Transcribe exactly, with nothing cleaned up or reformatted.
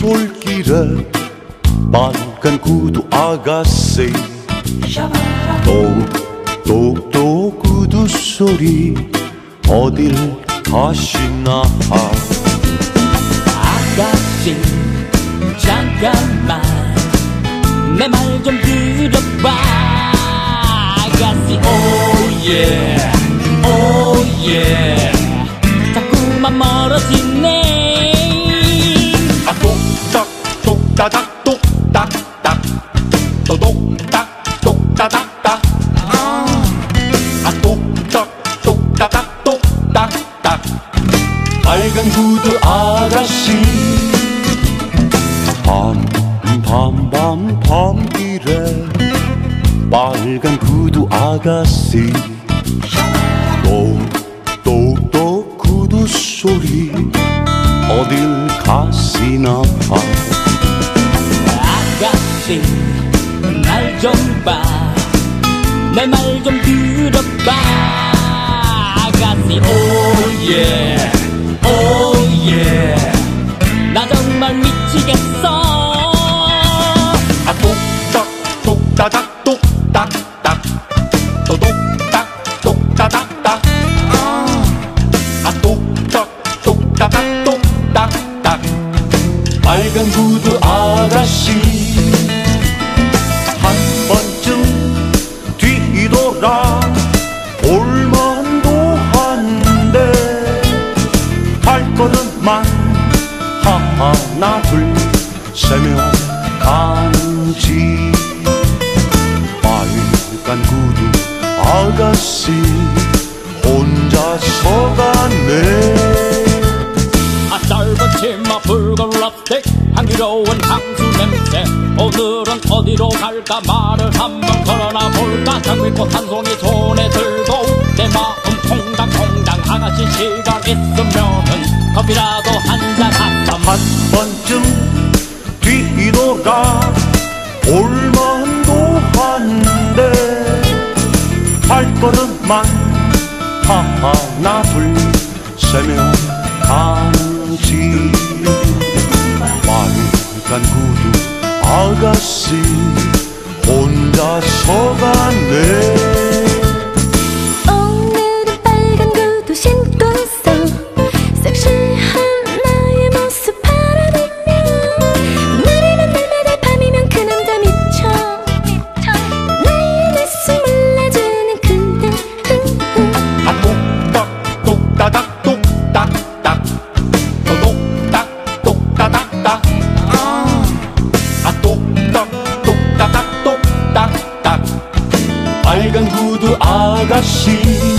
솔길에 빨간 구두 아가씨 똑똑똑 구두 소리 어딜 가시나. 아가씨 잠깐만 내 말 좀 들어봐. 아가씨 오예 오예 자꾸만 멀어지네. 아 똑딱 똑따닥 똑딱딱 또 똑딱 똑따닥딱 아 똑딱 똑따닥 똑딱딱 빨간 구두 아가씨 밤밤밤 밤길에 빨간 구두 아가씨 똑똑똑 구두 소리 어딜 가시나 봐. 아가씨 날 좀 봐 내 말 좀 들어봐. 아가씨 오예 오예 나 정말 미치겠어. 아 똑딱 똑따닥 똑딱딱 또 똑딱 똑따닥딱 아 똑딱 똑따닥 똑딱딱 빨간 구두 아가씨 한 번쯤 뒤돌아 볼만도 한데 발걸음만 하나 둘 세며 간지. 빨간 구두 아가씨 혼자서 가네. 아 짧은 치마 붉은 랍스틱 향기로운 향수 냄새. 오늘은 어디로 갈까 말을 한번 걸어나 볼까. 장미꽃 한 송이 손에 들고 내 마음 콩당콩당. 아가씨 시간 있으면은 커피라도 한잔 하자. 한 번쯤 뒤돌아 볼만도 한데 발걸음만 하나 둘 세며 간지. 빨간 구두 아가씨 혼자서 가네. 오늘은 빨간 구두 신고서 섹시한 나의 모습 바라보며 날이면 날마다 밤이면 그 남자 미쳐 나의 낯을 몰라주는 그대. 아 똑딱 똑따닥 똑딱딱 또 똑딱 똑따닥딱 아 똑딱 똑따닥 똑딱딱 빨간 구두 아가씨